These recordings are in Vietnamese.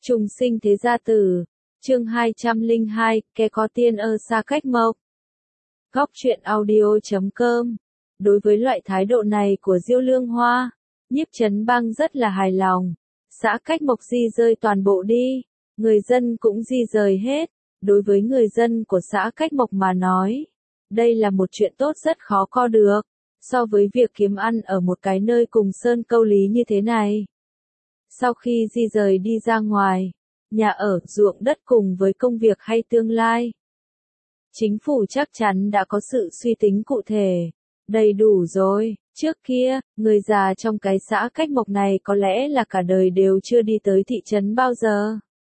Trùng sinh thế gia tử, chương 202, kẻ có tiên ở xa cách mộc. Góc truyện audio.com. Đối với loại thái độ này của Diêu Lương Hoa, Nhiếp Chấn Bang rất là hài lòng. Xã cách mộc di rơi toàn bộ đi, người dân cũng di rời hết. Đối với người dân của xã cách mộc mà nói, đây là một chuyện tốt rất khó co được, so với việc kiếm ăn ở một cái nơi cùng sơn câu lý như thế này. Sau khi di rời đi ra ngoài, nhà ở, ruộng đất cùng với công việc hay tương lai, chính phủ chắc chắn đã có sự suy tính cụ thể, đầy đủ rồi. Trước kia, người già trong cái xã cách mộc này có lẽ là cả đời đều chưa đi tới thị trấn bao giờ.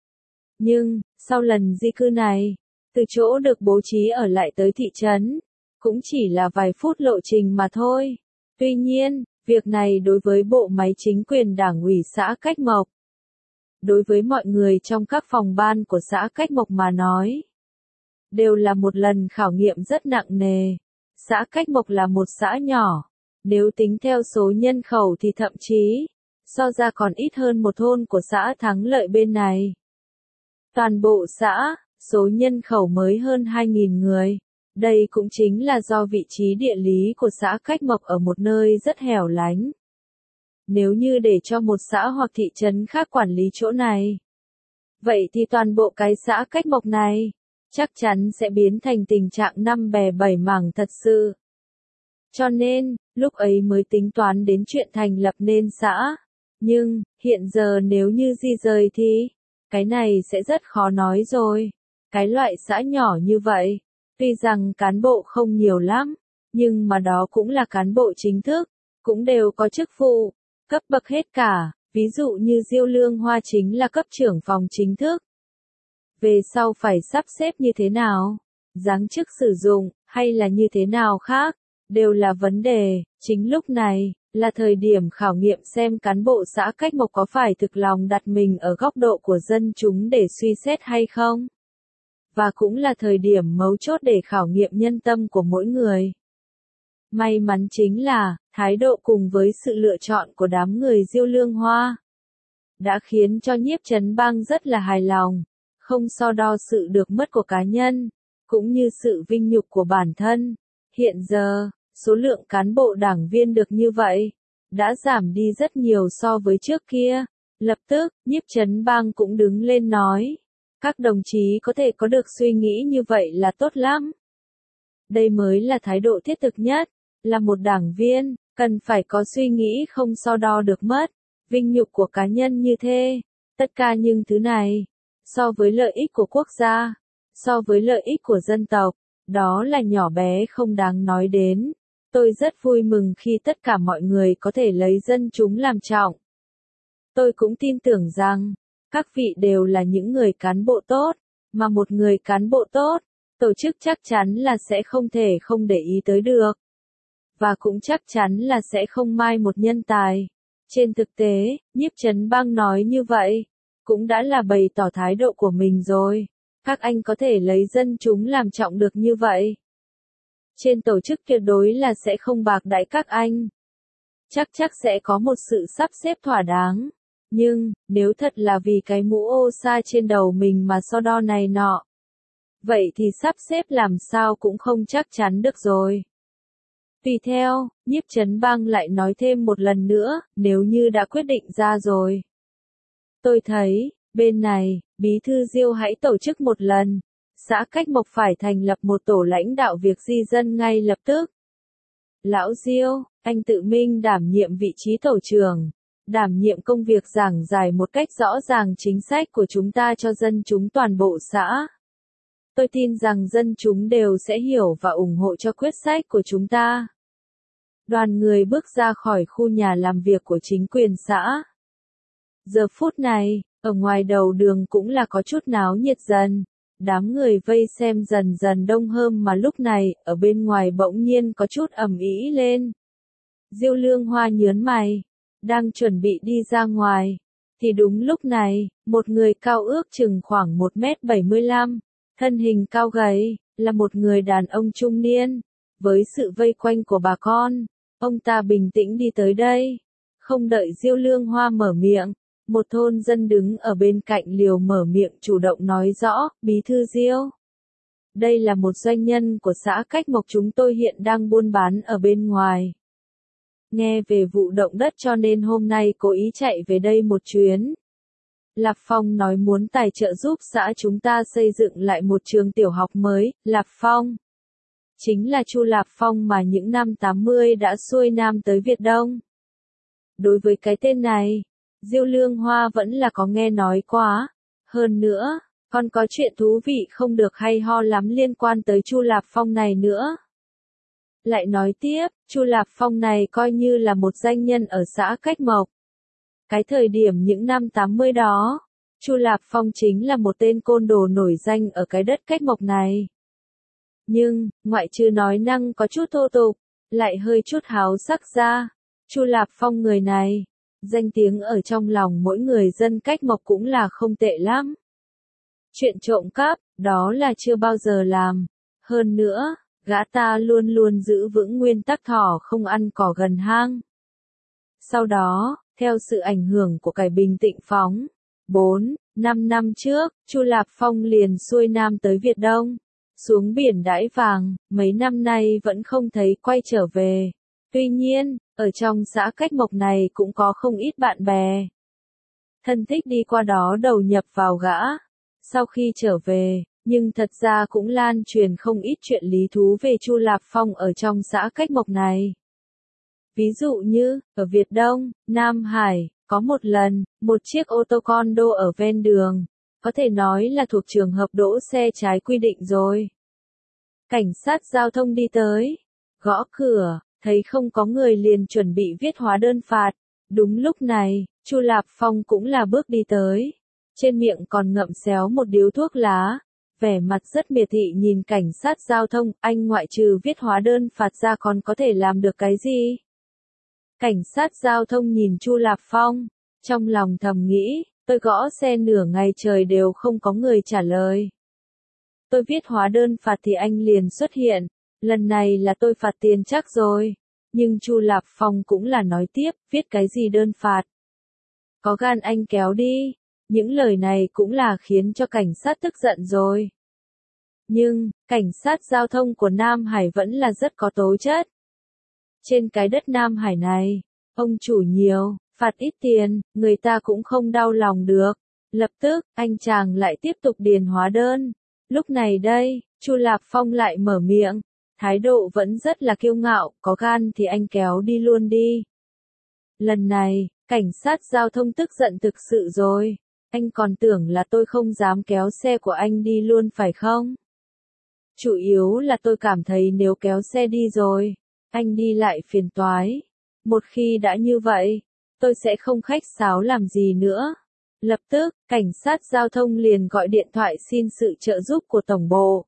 Nhưng, sau lần di cư này, từ chỗ được bố trí ở lại tới thị trấn, cũng chỉ là vài phút lộ trình mà thôi. Tuy nhiên, việc này đối với bộ máy chính quyền đảng ủy xã cách mộc, đối với mọi người trong các phòng ban của xã cách mộc mà nói, đều là một lần khảo nghiệm rất nặng nề. Xã cách mộc là một xã nhỏ, nếu tính theo số nhân khẩu thì thậm chí, so ra còn ít hơn một thôn của xã Thắng Lợi bên này. Toàn bộ xã, số nhân khẩu mới hơn 2.000 người. Đây cũng chính là do vị trí địa lý của xã cách mộc ở một nơi rất hẻo lánh. Nếu như để cho một xã hoặc thị trấn khác quản lý chỗ này, vậy thì toàn bộ cái xã cách mộc này, chắc chắn sẽ biến thành tình trạng năm bè bảy mảng thật sự. Cho nên, lúc ấy mới tính toán đến chuyện thành lập nên xã. Nhưng, hiện giờ nếu như di rời thì, cái này sẽ rất khó nói rồi. Cái loại xã nhỏ như vậy, tuy rằng cán bộ không nhiều lắm, nhưng mà đó cũng là cán bộ chính thức, cũng đều có chức vụ, cấp bậc hết cả, ví dụ như Diêu Lương Hoa chính là cấp trưởng phòng chính thức. Về sau phải sắp xếp như thế nào, giáng chức sử dụng, hay là như thế nào khác, đều là vấn đề. Chính lúc này, là thời điểm khảo nghiệm xem cán bộ xã cách mộc có phải thực lòng đặt mình ở góc độ của dân chúng để suy xét hay không. Và cũng là thời điểm mấu chốt để khảo nghiệm nhân tâm của mỗi người. May mắn chính là, thái độ cùng với sự lựa chọn của đám người Diêu Lương Hoa đã khiến cho Nhiếp Chấn Bang rất là hài lòng, không so đo sự được mất của cá nhân, cũng như sự vinh nhục của bản thân. Hiện giờ, số lượng cán bộ đảng viên được như vậy, đã giảm đi rất nhiều so với trước kia. Lập tức, Nhiếp Chấn Bang cũng đứng lên nói, các đồng chí có thể có được suy nghĩ như vậy là tốt lắm. Đây mới là thái độ thiết thực nhất, là một đảng viên, cần phải có suy nghĩ không so đo được mất, vinh nhục của cá nhân như thế. Tất cả những thứ này, so với lợi ích của quốc gia, so với lợi ích của dân tộc, đó là nhỏ bé không đáng nói đến. Tôi rất vui mừng khi tất cả mọi người có thể lấy dân chúng làm trọng. Tôi cũng tin tưởng rằng, các vị đều là những người cán bộ tốt, mà một người cán bộ tốt, tổ chức chắc chắn là sẽ không thể không để ý tới được. Và cũng chắc chắn là sẽ không mai một nhân tài. Trên thực tế, Nhiếp Chấn Bang nói như vậy, cũng đã là bày tỏ thái độ của mình rồi. Các anh có thể lấy dân chúng làm trọng được như vậy. Trên tổ chức tuyệt đối là sẽ không bạc đãi các anh. Chắc sẽ có một sự sắp xếp thỏa đáng. Nhưng, nếu thật là vì cái mũ ô sa trên đầu mình mà so đo này nọ, vậy thì sắp xếp làm sao cũng không chắc chắn được rồi. Tùy theo, Nhiếp Chấn Bang lại nói thêm một lần nữa, nếu như đã quyết định ra rồi. Tôi thấy, bên này, Bí thư Diêu hãy tổ chức một lần. Xã cách mộc phải thành lập một tổ lãnh đạo việc di dân ngay lập tức. Lão Diêu, anh tự mình đảm nhiệm vị trí tổ trưởng, đảm nhiệm công việc giảng giải một cách rõ ràng chính sách của chúng ta cho dân chúng toàn bộ xã. Tôi tin rằng dân chúng đều sẽ hiểu và ủng hộ cho quyết sách của chúng ta. Đoàn người bước ra khỏi khu nhà làm việc của chính quyền xã. Giờ phút này, ở ngoài đầu đường cũng là có chút náo nhiệt dần. Đám người vây xem dần dần đông hơn mà lúc này, ở bên ngoài bỗng nhiên có chút ầm ĩ lên. Diêu Lương Hoa nhớn mày, đang chuẩn bị đi ra ngoài. Thì đúng lúc này, một người cao ước chừng khoảng 1m75, thân hình cao gầy, là một người đàn ông trung niên. Với sự vây quanh của bà con, ông ta bình tĩnh đi tới đây. Không đợi Diêu Lương Hoa mở miệng, Một thôn dân đứng ở bên cạnh liều mở miệng chủ động nói rõ, bí thư Diêu. Đây là một doanh nhân của xã Cách Mộc, chúng tôi hiện đang buôn bán ở bên ngoài. Nghe về vụ động đất cho nên hôm nay cố ý chạy về đây một chuyến. Lạp Phong nói muốn tài trợ giúp xã chúng ta xây dựng lại một trường tiểu học mới. Lạp Phong chính là Chu Lạp Phong mà những năm 80 đã xuôi nam tới Việt Đông. Đối với cái tên này, Diêu Lương Hoa vẫn là có nghe nói quá. Hơn nữa, còn có chuyện thú vị không được hay ho lắm liên quan tới Chu Lạp Phong này nữa. Lại nói tiếp, Chu Lạp Phong này coi như là một danh nhân ở xã Cách Mộc. Cái thời điểm những năm 80 đó, Chu Lạp Phong chính là một tên côn đồ nổi danh ở cái đất Cách Mộc này. Nhưng, ngoại trừ nói năng có chút thô tục, lại hơi chút háo sắc ra, Chu Lạp Phong người này, danh tiếng ở trong lòng mỗi người dân Cách Mộc cũng là không tệ lắm. Chuyện trộm cắp, đó là chưa bao giờ làm. Hơn nữa, gã ta luôn luôn giữ vững nguyên tắc thỏ không ăn cỏ gần hang. Sau đó, theo sự ảnh hưởng của cải Bình Tịnh Phóng, 4-5 năm trước, Chu Lạp Phong liền xuôi nam tới Việt Đông, xuống biển đãi vàng, mấy năm nay vẫn không thấy quay trở về. Tuy nhiên, ở trong xã Cách Mộc này cũng có không ít bạn bè. Thân thích đi qua đó đầu nhập vào gã. Sau khi trở về, nhưng thật ra cũng lan truyền không ít chuyện lý thú về Chu Lạp Phong ở trong xã Cách Mộc này. Ví dụ như, ở Việt Đông, Nam Hải, có một lần, một chiếc ô tô condo ở ven đường, có thể nói là thuộc trường hợp đỗ xe trái quy định rồi. Cảnh sát giao thông đi tới, gõ cửa, thấy không có người liền chuẩn bị viết hóa đơn phạt. Đúng lúc này, Chu Lạp Phong cũng là bước đi tới. Trên miệng còn ngậm xéo một điếu thuốc lá, vẻ mặt rất miệt thị nhìn cảnh sát giao thông, anh ngoại trừ viết hóa đơn phạt ra còn có thể làm được cái gì? Cảnh sát giao thông nhìn Chu Lạp Phong, trong lòng thầm nghĩ, tôi gõ xe nửa ngày trời đều không có người trả lời. Tôi viết hóa đơn phạt thì anh liền xuất hiện, lần này là tôi phạt tiền chắc rồi. Nhưng Chu Lạp Phong cũng là nói tiếp, viết cái gì đơn phạt? Có gan anh kéo đi. Những lời này cũng là khiến cho cảnh sát tức giận rồi. Nhưng, cảnh sát giao thông của Nam Hải vẫn là rất có tố chất. Trên cái đất Nam Hải này, ông chủ nhiều, phạt ít tiền, người ta cũng không đau lòng được. Lập tức, anh chàng lại tiếp tục điền hóa đơn. Lúc này đây, Chu Lạp Phong lại mở miệng, thái độ vẫn rất là kiêu ngạo, có gan thì anh kéo đi luôn đi. Lần này, cảnh sát giao thông tức giận thực sự rồi. Anh còn tưởng là tôi không dám kéo xe của anh đi luôn phải không? Chủ yếu là tôi cảm thấy nếu kéo xe đi rồi, anh đi lại phiền toái. Một khi đã như vậy, tôi sẽ không khách sáo làm gì nữa. Lập tức, cảnh sát giao thông liền gọi điện thoại xin sự trợ giúp của tổng bộ.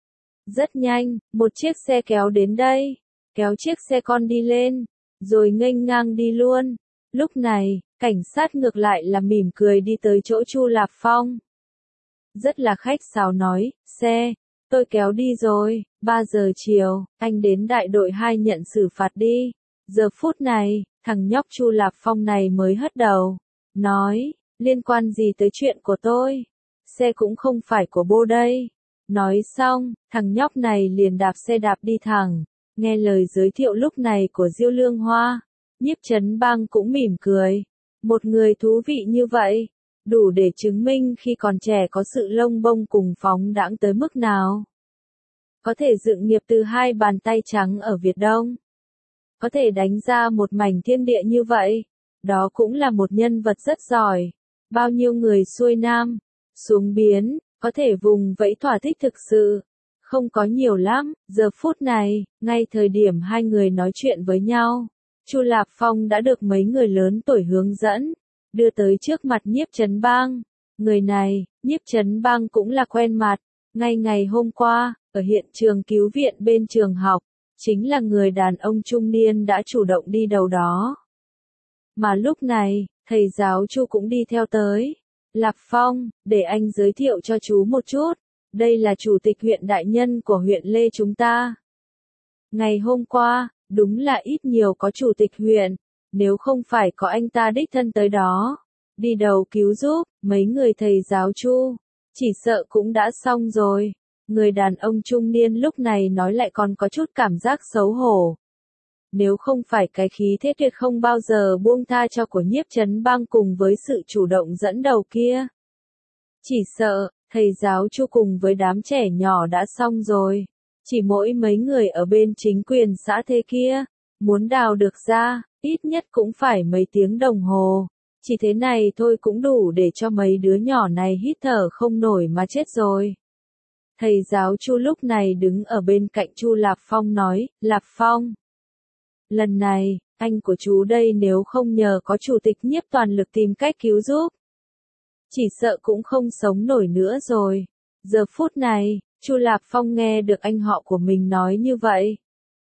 Rất nhanh, một chiếc xe kéo đến đây, kéo chiếc xe con đi lên, rồi nghênh ngang đi luôn. Lúc này, cảnh sát ngược lại là mỉm cười đi tới chỗ Chu Lạp Phong. Rất là khách sáo nói, xe, tôi kéo đi rồi, 3 giờ chiều, anh đến đại đội 2 nhận xử phạt đi. Giờ phút này, thằng nhóc Chu Lạp Phong này mới hất đầu, nói, liên quan gì tới chuyện của tôi? Xe cũng không phải của bô đây. Nói xong, thằng nhóc này liền đạp xe đạp đi thẳng, nghe lời giới thiệu lúc này của Diêu Lương Hoa. Nhiếp Chấn Bang cũng mỉm cười. Một người thú vị như vậy, đủ để chứng minh khi còn trẻ có sự lông bông cùng phóng đãng tới mức nào. Có thể dựng nghiệp từ 2 bàn tay trắng ở Việt Đông. Có thể đánh ra một mảnh thiên địa như vậy. Đó cũng là một nhân vật rất giỏi. Bao nhiêu người xuôi nam, xuống biến, có thể vùng vẫy thỏa thích thực sự. Không có nhiều lắm, giờ phút này, ngay thời điểm hai người nói chuyện với nhau. Chu Lạp Phong đã được mấy người lớn tuổi hướng dẫn, đưa tới trước mặt Nhiếp Chấn Bang. Người này, Nhiếp Chấn Bang cũng là quen mặt, ngay ngày hôm qua, ở hiện trường cứu viện bên trường học, chính là người đàn ông trung niên đã chủ động đi đầu đó. Mà lúc này, thầy giáo Chu cũng đi theo tới. Lạp Phong, để anh giới thiệu cho chú một chút, đây là chủ tịch huyện đại nhân của huyện Lê chúng ta. Ngày hôm qua, đúng là ít nhiều có chủ tịch huyện, nếu không phải có anh ta đích thân tới đó, đi đầu cứu giúp, mấy người thầy giáo Chu, chỉ sợ cũng đã xong rồi. Người đàn ông trung niên lúc này nói lại còn có chút cảm giác xấu hổ. Nếu không phải cái khí thế tuyệt không bao giờ buông tha cho của Nhiếp Chấn Bang cùng với sự chủ động dẫn đầu kia. Chỉ sợ, thầy giáo Chu cùng với đám trẻ nhỏ đã xong rồi. Chỉ mỗi mấy người ở bên chính quyền xã thế kia, muốn đào được ra, ít nhất cũng phải mấy tiếng đồng hồ. Chỉ thế này thôi cũng đủ để cho mấy đứa nhỏ này hít thở không nổi mà chết rồi. Thầy giáo Chu lúc này đứng ở bên cạnh Chu Lạp Phong nói, Lạp Phong. Lần này, anh của chú đây nếu không nhờ có chủ tịch Nhiếp toàn lực tìm cách cứu giúp. Chỉ sợ cũng không sống nổi nữa rồi. Giờ phút này, Chu Lạp Phong nghe được anh họ của mình nói như vậy.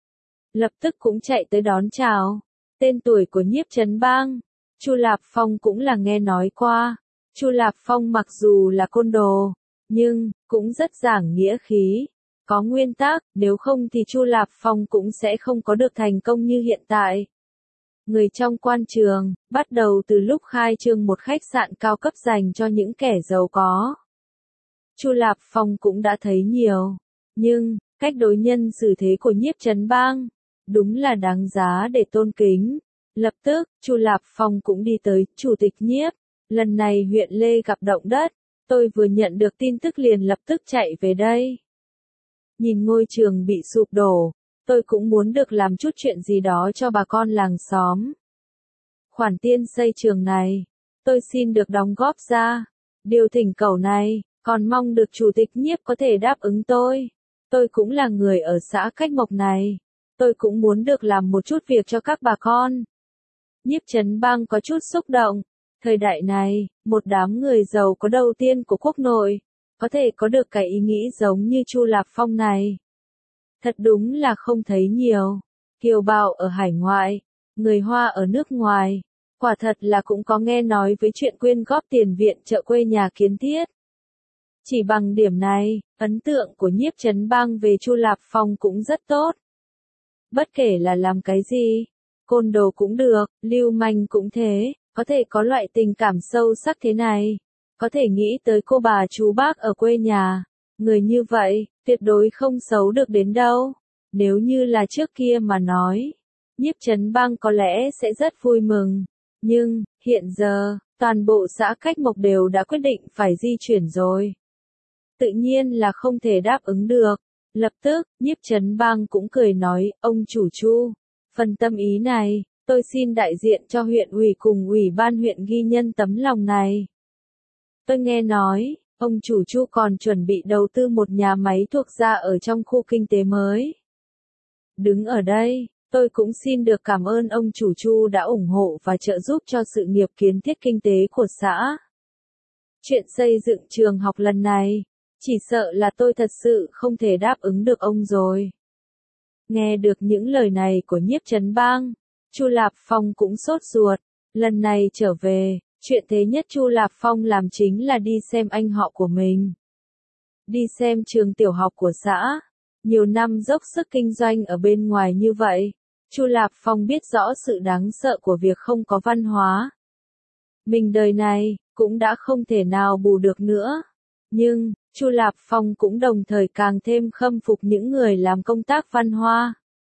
Lập tức cũng chạy tới đón chào. Tên tuổi của Nhiếp Chấn Bang, Chu Lạp Phong cũng là nghe nói qua. Chu Lạp Phong mặc dù là côn đồ, nhưng cũng rất giảng nghĩa khí, có nguyên tắc, nếu không thì Chu Lạp Phong cũng sẽ không có được thành công như hiện tại. Người trong quan trường, bắt đầu từ lúc khai trương một khách sạn cao cấp dành cho những kẻ giàu có. Chu Lạp Phong cũng đã thấy nhiều, nhưng cách đối nhân xử thế của Nhiếp Chấn Bang đúng là đáng giá để tôn kính. Lập tức, Chu Lạp Phong cũng đi tới chủ tịch Nhiếp. Lần này huyện Lê gặp động đất, tôi vừa nhận được tin tức liền lập tức chạy về đây. Nhìn ngôi trường bị sụp đổ, tôi cũng muốn được làm chút chuyện gì đó cho bà con làng xóm. Khoản tiền xây trường này, tôi xin được đóng góp ra. Điều thỉnh cầu này, còn mong được chủ tịch Nhiếp có thể đáp ứng tôi. Tôi cũng là người ở xã Cách Mộc này. Tôi cũng muốn được làm một chút việc cho các bà con. Nhiếp Chấn Bang có chút xúc động. Thời đại này, một đám người giàu có đầu tiên của quốc nội, có thể có được cái ý nghĩ giống như Chu Lạp Phong này. Thật đúng là không thấy nhiều. Kiều bào ở hải ngoại, người Hoa ở nước ngoài, quả thật là cũng có nghe nói với chuyện quyên góp tiền viện trợ quê nhà kiến thiết. Chỉ bằng điểm này, ấn tượng của Nhiếp Chấn Bang về Chu Lạp Phong cũng rất tốt. Bất kể là làm cái gì, côn đồ cũng được, lưu manh cũng thế, có thể có loại tình cảm sâu sắc thế này. Có thể nghĩ tới cô bà chú bác ở quê nhà. Người như vậy, tuyệt đối không xấu được đến đâu. Nếu như là trước kia mà nói, Nhiếp Chấn Bang có lẽ sẽ rất vui mừng. Nhưng, hiện giờ, toàn bộ xã Cách Mộc đều đã quyết định phải di chuyển rồi. Tự nhiên là không thể đáp ứng được. Lập tức, Nhiếp Chấn Bang cũng cười nói, ông chủ Chu, phần tâm ý này, tôi xin đại diện cho huyện ủy cùng ủy ban huyện ghi nhân tấm lòng này. Tôi nghe nói, ông chủ Chu còn chuẩn bị đầu tư một nhà máy thuộc gia ở trong khu kinh tế mới. Đứng ở đây, tôi cũng xin được cảm ơn ông chủ Chu đã ủng hộ và trợ giúp cho sự nghiệp kiến thiết kinh tế của xã. Chuyện xây dựng trường học lần này, chỉ sợ là tôi thật sự không thể đáp ứng được ông rồi. Nghe được những lời này của Nhiếp Chấn Bang, Chu Lạp Phong cũng sốt ruột. Lần này trở về, chuyện thế nhất Chu Lạp Phong làm chính là đi xem anh họ của mình. Đi xem trường tiểu học của xã. Nhiều năm dốc sức kinh doanh ở bên ngoài như vậy, Chu Lạp Phong biết rõ sự đáng sợ của việc không có văn hóa. Mình đời này, cũng đã không thể nào bù được nữa. Nhưng, Chu Lạp Phong cũng đồng thời càng thêm khâm phục những người làm công tác văn hóa.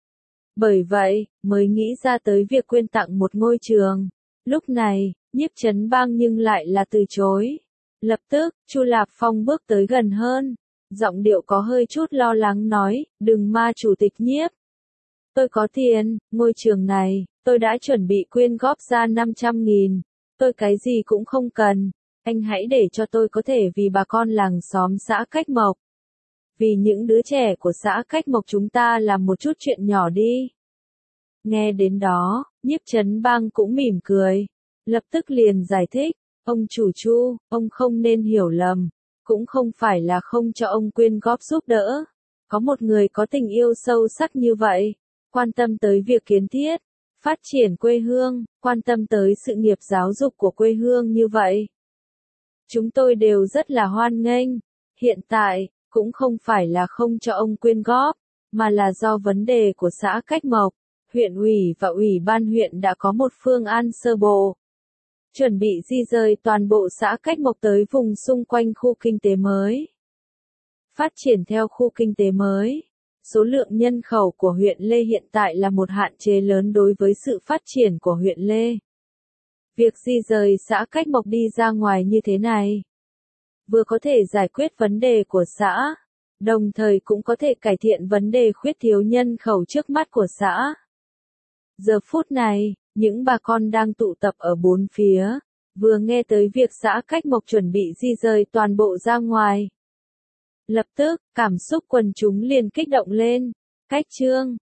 Bởi vậy, mới nghĩ ra tới việc quyên tặng một ngôi trường. Lúc này, Nhiếp Chấn Bang nhưng lại là từ chối. Lập tức, Chu Lạp Phong bước tới gần hơn. Giọng điệu có hơi chút lo lắng nói, đừng ma chủ tịch Nhiếp. Tôi có tiền, ngôi trường này, tôi đã chuẩn bị quyên góp ra 500.000. Tôi cái gì cũng không cần. Anh hãy để cho tôi có thể vì bà con làng xóm xã Cách Mộc. Vì những đứa trẻ của xã Cách Mộc chúng ta làm một chút chuyện nhỏ đi. Nghe đến đó, Nhiếp Chấn Bang cũng mỉm cười. Lập tức liền giải thích, ông chủ Chu, ông không nên hiểu lầm. Cũng không phải là không cho ông quyên góp giúp đỡ. Có một người có tình yêu sâu sắc như vậy, quan tâm tới việc kiến thiết, phát triển quê hương, quan tâm tới sự nghiệp giáo dục của quê hương như vậy. Chúng tôi đều rất là hoan nghênh. Hiện tại, cũng không phải là không cho ông quyên góp, mà là do vấn đề của xã Cách Mộc, huyện ủy và ủy ban huyện đã có một phương án sơ bộ. chuẩn bị di rời toàn bộ xã Cách Mộc tới vùng xung quanh khu kinh tế mới. Phát triển theo khu kinh tế mới. Số lượng nhân khẩu của huyện Lê hiện tại là một hạn chế lớn đối với sự phát triển của huyện Lê. Việc di rời xã Cách Mộc đi ra ngoài như thế này, vừa có thể giải quyết vấn đề của xã, đồng thời cũng có thể cải thiện vấn đề khuyết thiếu nhân khẩu trước mắt của xã. Giờ phút này, những bà con đang tụ tập ở bốn phía, vừa nghe tới việc xã Cách Mộc chuẩn bị di rời toàn bộ ra ngoài. Lập tức, cảm xúc quần chúng liền kích động lên. Cách Trương,